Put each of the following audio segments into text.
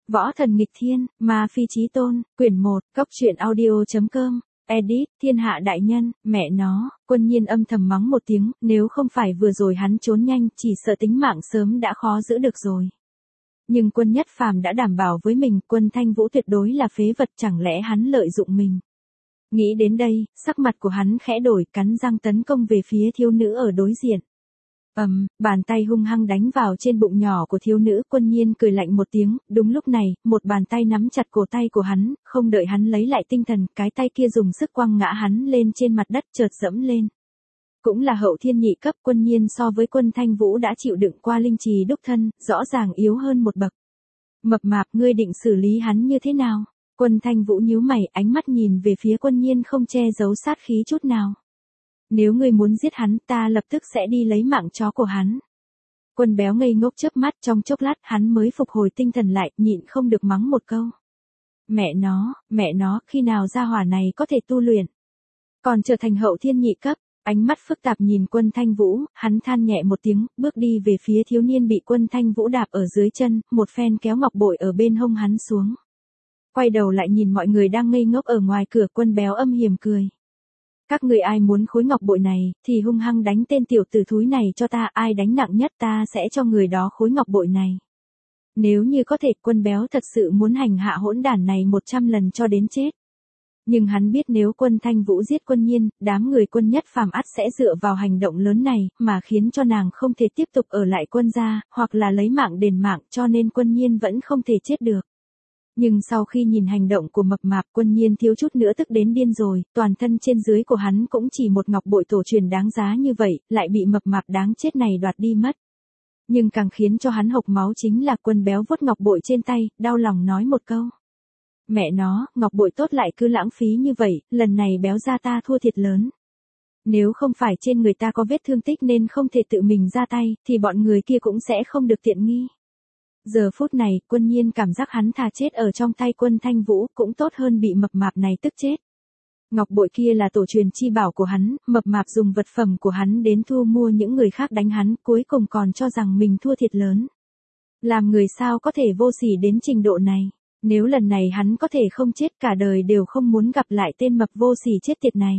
Võ thần nghịch thiên, ma phi chí tôn, quyển 1, Cốc truyện audio.com, edit, thiên hạ đại nhân, mẹ nó, Quân Nhiên âm thầm mắng một tiếng, nếu không phải vừa rồi hắn trốn nhanh, chỉ sợ tính mạng sớm đã khó giữ được rồi. Nhưng Quân Nhất Phàm đã đảm bảo với mình, Quân Thanh Vũ tuyệt đối là phế vật, chẳng lẽ hắn lợi dụng mình. Nghĩ đến đây, sắc mặt của hắn khẽ đổi, cắn răng tấn công về phía thiếu nữ ở đối diện. Bàn tay hung hăng đánh vào trên bụng nhỏ của thiếu nữ. Quân Nhiên cười lạnh một tiếng, đúng lúc này, một bàn tay nắm chặt cổ tay của hắn, không đợi hắn lấy lại tinh thần, cái tay kia dùng sức quăng ngã hắn lên trên mặt đất, chợt dẫm lên. Cũng là hậu thiên nhị cấp. Quân Nhiên so với Quân Thanh Vũ đã chịu đựng qua linh trì đúc thân, rõ ràng yếu hơn một bậc. Mập mạp, ngươi định xử lý hắn như thế nào? Quân Thanh Vũ nhíu mày, ánh mắt nhìn về phía Quân Nhiên không che giấu sát khí chút nào. Nếu ngươi muốn giết hắn, ta lập tức sẽ đi lấy mạng chó của hắn. Quân Béo ngây ngốc chớp mắt, trong chốc lát hắn mới phục hồi tinh thần lại, nhịn không được mắng một câu. Mẹ nó, khi nào gia hỏa này có thể tu luyện? Còn trở thành hậu thiên nhị cấp. Ánh mắt phức tạp nhìn Quân Thanh Vũ, hắn than nhẹ một tiếng, bước đi về phía thiếu niên bị Quân Thanh Vũ đạp ở dưới chân, một phen kéo ngọc bội ở bên hông hắn xuống. Quay đầu lại nhìn mọi người đang ngây ngốc ở ngoài cửa. Quân Béo âm hiểm cười. Các người ai muốn khối ngọc bội này, thì hung hăng đánh tên tiểu tử thúi này cho ta, ai đánh nặng nhất ta sẽ cho người đó khối ngọc bội này. Nếu như có thể, Quân Béo thật sự muốn hành hạ hỗn đản này 100 lần cho đến chết. Nhưng hắn biết nếu Quân Thanh Vũ giết Quân Nhiên, đám người Quân Nhất Phàm ắt sẽ dựa vào hành động lớn này, mà khiến cho nàng không thể tiếp tục ở lại Quân gia, hoặc là lấy mạng đền mạng, cho nên Quân Nhiên vẫn không thể chết được. Nhưng sau khi nhìn hành động của mập mạp, Quân Nhiên thiếu chút nữa tức đến điên rồi, toàn thân trên dưới của hắn cũng chỉ một ngọc bội tổ truyền đáng giá như vậy, lại bị mập mạp đáng chết này đoạt đi mất. Nhưng càng khiến cho hắn hộc máu chính là Quân Béo vuốt ngọc bội trên tay, đau lòng nói một câu. Mẹ nó, ngọc bội tốt lại cứ lãng phí như vậy, lần này Béo gia ta thua thiệt lớn. Nếu không phải trên người ta có vết thương tích nên không thể tự mình ra tay, thì bọn người kia cũng sẽ không được tiện nghi. Giờ phút này, Quân Nhiên cảm giác hắn thà chết ở trong tay Quân Thanh Vũ cũng tốt hơn bị mập mạp này tức chết. Ngọc bội kia là tổ truyền chi bảo của hắn, mập mạp dùng vật phẩm của hắn đến thu mua những người khác đánh hắn, cuối cùng còn cho rằng mình thua thiệt lớn. Làm người sao có thể vô sỉ đến trình độ này, nếu lần này hắn có thể không chết cả đời đều không muốn gặp lại tên mập vô sỉ chết tiệt này.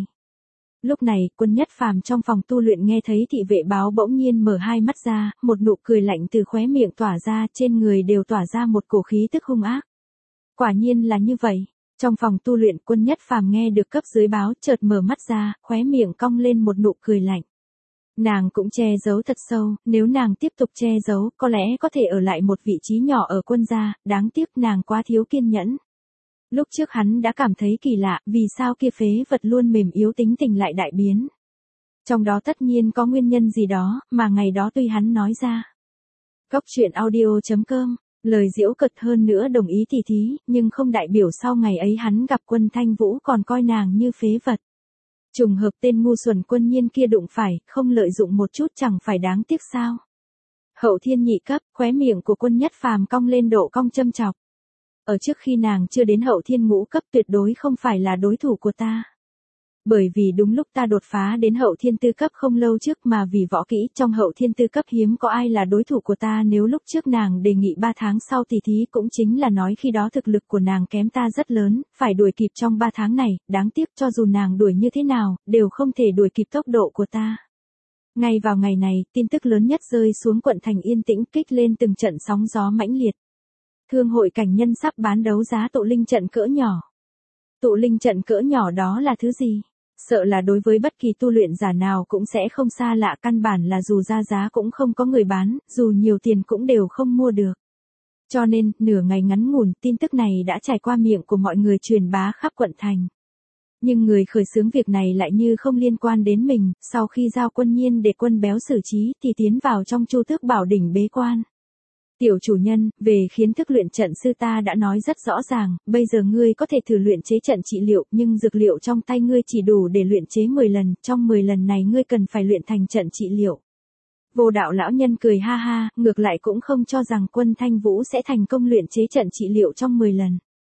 Lúc này, Quân Nhất Phàm trong phòng tu luyện nghe thấy thị vệ báo bỗng nhiên mở hai mắt ra, một nụ cười lạnh từ khóe miệng tỏa ra, trên người đều tỏa ra một cổ khí tức hung ác. Quả nhiên là như vậy. Trong phòng tu luyện, Quân Nhất Phàm nghe được cấp dưới báo, chợt mở mắt ra, khóe miệng cong lên một nụ cười lạnh. Nàng cũng che giấu thật sâu, nếu nàng tiếp tục che giấu, có lẽ có thể ở lại một vị trí nhỏ ở Quân gia, đáng tiếc nàng quá thiếu kiên nhẫn. Lúc trước hắn đã cảm thấy kỳ lạ, vì sao kia phế vật luôn mềm yếu tính tình lại đại biến. Trong đó tất nhiên có nguyên nhân gì đó, mà ngày đó tuy hắn nói ra. Cốc truyện audio.com, lời giễu cợt hơn nữa đồng ý tỉ thí, nhưng không đại biểu sau ngày ấy hắn gặp Quân Thanh Vũ còn coi nàng như phế vật. Trùng hợp tên ngu xuẩn Quân Nhiên kia đụng phải, không lợi dụng một chút chẳng phải đáng tiếc sao. Hậu thiên nhị cấp, khóe miệng của Quân Nhất Phàm cong lên độ cong châm chọc. Ở trước khi nàng chưa đến hậu thiên ngũ cấp tuyệt đối không phải là đối thủ của ta. Bởi vì đúng lúc ta đột phá đến hậu thiên tư cấp không lâu trước mà vì võ kỹ trong hậu thiên tư cấp hiếm có ai là đối thủ của ta, nếu lúc trước nàng đề nghị 3 tháng sau tỉ thí cũng chính là nói khi đó thực lực của nàng kém ta rất lớn, phải đuổi kịp trong 3 tháng này, đáng tiếc cho dù nàng đuổi như thế nào, đều không thể đuổi kịp tốc độ của ta. Ngay vào ngày này, tin tức lớn nhất rơi xuống quận thành yên tĩnh, kích lên từng trận sóng gió mãnh liệt. Thương hội cảnh nhân sắp bán đấu giá tụ linh trận cỡ nhỏ. Tụ linh trận cỡ nhỏ đó là thứ gì? Sợ là đối với bất kỳ tu luyện giả nào cũng sẽ không xa lạ, căn bản là dù ra giá cũng không có người bán, dù nhiều tiền cũng đều không mua được. Cho nên, nửa ngày ngắn ngủn, tin tức này đã trải qua miệng của mọi người truyền bá khắp quận thành. Nhưng người khởi xướng việc này lại như không liên quan đến mình, sau khi giao Quân Nhiên để Quân Béo xử trí thì tiến vào trong Chu Tước Bảo đỉnh bế quan. Tiểu chủ nhân, về khiến thức luyện trận sư ta đã nói rất rõ ràng, bây giờ ngươi có thể thử luyện chế trận trị liệu, nhưng dược liệu trong tay ngươi chỉ đủ để luyện chế 10 lần, trong 10 lần này ngươi cần phải luyện thành trận trị liệu. Vô Đạo lão nhân cười ha ha, ngược lại cũng không cho rằng Quân Thanh Vũ sẽ thành công luyện chế trận trị liệu trong 10 lần.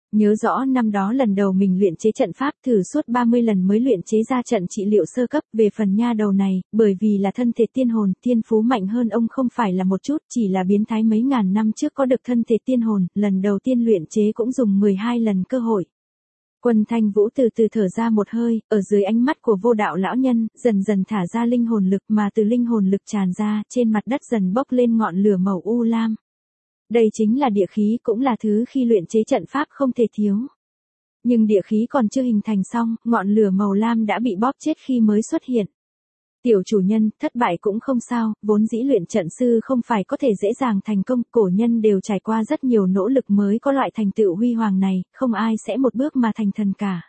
Nhớ rõ năm đó lần đầu mình luyện chế trận pháp thử suốt 30 lần mới luyện chế ra trận trị liệu sơ cấp. Về phần nha đầu này, bởi vì là thân thể tiên hồn, thiên phú mạnh hơn ông không phải là một chút, chỉ là biến thái mấy ngàn năm trước có được thân thể tiên hồn, lần đầu tiên luyện chế cũng dùng 12 lần cơ hội. Quân Thanh Vũ từ từ thở ra một hơi, ở dưới ánh mắt của Vô Đạo lão nhân, dần dần thả ra linh hồn lực, mà từ linh hồn lực tràn ra, trên mặt đất dần bốc lên ngọn lửa màu u lam. Đây chính là địa khí, cũng là thứ khi luyện chế trận pháp không thể thiếu. Nhưng địa khí còn chưa hình thành xong, ngọn lửa màu lam đã bị bóp chết khi mới xuất hiện. Tiểu chủ nhân, thất bại cũng không sao, vốn dĩ luyện trận sư không phải có thể dễ dàng thành công, cổ nhân đều trải qua rất nhiều nỗ lực mới có loại thành tựu huy hoàng này, không ai sẽ một bước mà thành thần cả.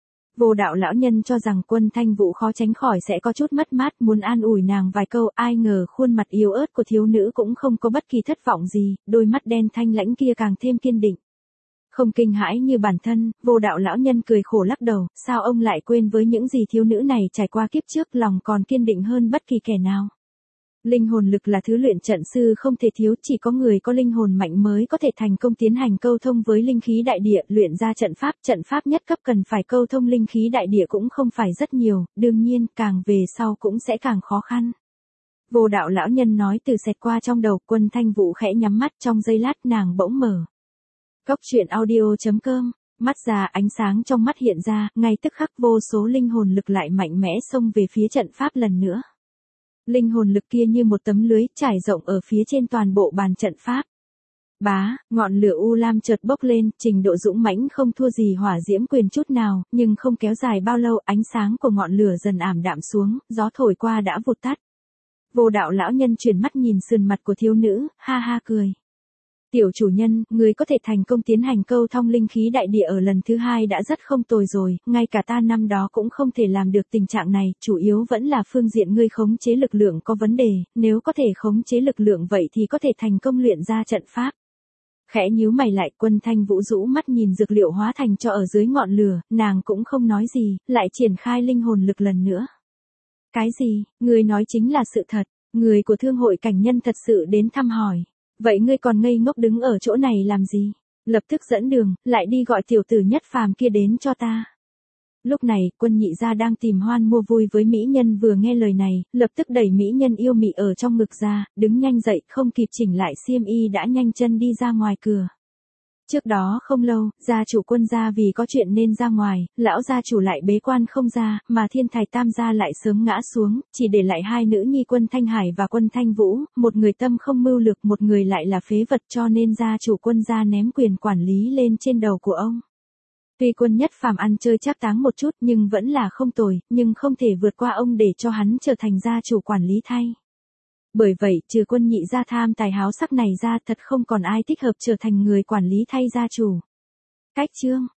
Vô Đạo lão nhân cho rằng Quân Thanh Vũ khó tránh khỏi sẽ có chút mất mát, muốn an ủi nàng vài câu, ai ngờ khuôn mặt yếu ớt của thiếu nữ cũng không có bất kỳ thất vọng gì, đôi mắt đen thanh lãnh kia càng thêm kiên định. Không kinh hãi như bản thân, Vô Đạo lão nhân cười khổ lắc đầu, sao ông lại quên với những gì thiếu nữ này trải qua kiếp trước, lòng còn kiên định hơn bất kỳ kẻ nào. Linh hồn lực là thứ luyện trận sư không thể thiếu, chỉ có người có linh hồn mạnh mới có thể thành công tiến hành câu thông với linh khí đại địa, luyện ra trận pháp nhất cấp cần phải câu thông linh khí đại địa cũng không phải rất nhiều, đương nhiên, càng về sau cũng sẽ càng khó khăn. Vô Đạo lão nhân nói từ xẹt qua trong đầu, Quân Thanh Vũ khẽ nhắm mắt, trong giây lát nàng bỗng mở. Cốc truyện audio.com, mắt ra ánh sáng trong mắt hiện ra, ngay tức khắc vô số linh hồn lực lại mạnh mẽ xông về phía trận pháp lần nữa. Linh hồn lực kia như một tấm lưới trải rộng ở phía trên toàn bộ bàn trận pháp. Bá, ngọn lửa u lam chợt bốc lên, trình độ dũng mãnh không thua gì hỏa diễm quyền chút nào, nhưng không kéo dài bao lâu, ánh sáng của ngọn lửa dần ảm đạm xuống, gió thổi qua đã vụt tắt. Vô Đạo lão nhân chuyển mắt nhìn sườn mặt của thiếu nữ, ha ha cười. Tiểu chủ nhân, người có thể thành công tiến hành câu thông linh khí đại địa ở lần thứ 2 đã rất không tồi rồi, ngay cả ta năm đó cũng không thể làm được tình trạng này, chủ yếu vẫn là phương diện ngươi khống chế lực lượng có vấn đề, nếu có thể khống chế lực lượng vậy thì có thể thành công luyện ra trận pháp. Khẽ nhíu mày lại, Quân Thanh Vũ rũ mắt nhìn dược liệu hóa thành cho ở dưới ngọn lửa, nàng cũng không nói gì, lại triển khai linh hồn lực lần nữa. Cái gì, ngươi nói chính là sự thật, người của thương hội cảnh nhân thật sự đến thăm hỏi. Vậy ngươi còn ngây ngốc đứng ở chỗ này làm gì? Lập tức dẫn đường, lại đi gọi tiểu tử Nhất Phàm kia đến cho ta. Lúc này, Quân nhị gia đang tìm hoan mua vui với mỹ nhân vừa nghe lời này, lập tức đẩy mỹ nhân yêu mị ở trong ngực ra, đứng nhanh dậy, không kịp chỉnh lại xiêm y đã nhanh chân đi ra ngoài cửa. Trước đó không lâu, gia chủ Quân gia vì có chuyện nên ra ngoài, lão gia chủ lại bế quan không ra, mà Thiên Thải Tam gia lại sớm ngã xuống, chỉ để lại hai nữ nhi Quân Thanh Hải và Quân Thanh Vũ, một người tâm không mưu lược, một người lại là phế vật, cho nên gia chủ Quân gia ném quyền quản lý lên trên đầu của ông. Tuy Quân Nhất Phàm ăn chơi trác táng một chút nhưng vẫn là không tồi, nhưng không thể vượt qua ông để cho hắn trở thành gia chủ quản lý thay. Bởi vậy, trừ Quân nhị gia tham tài háo sắc này ra, thật không còn ai thích hợp trở thành người quản lý thay gia chủ. Cách chương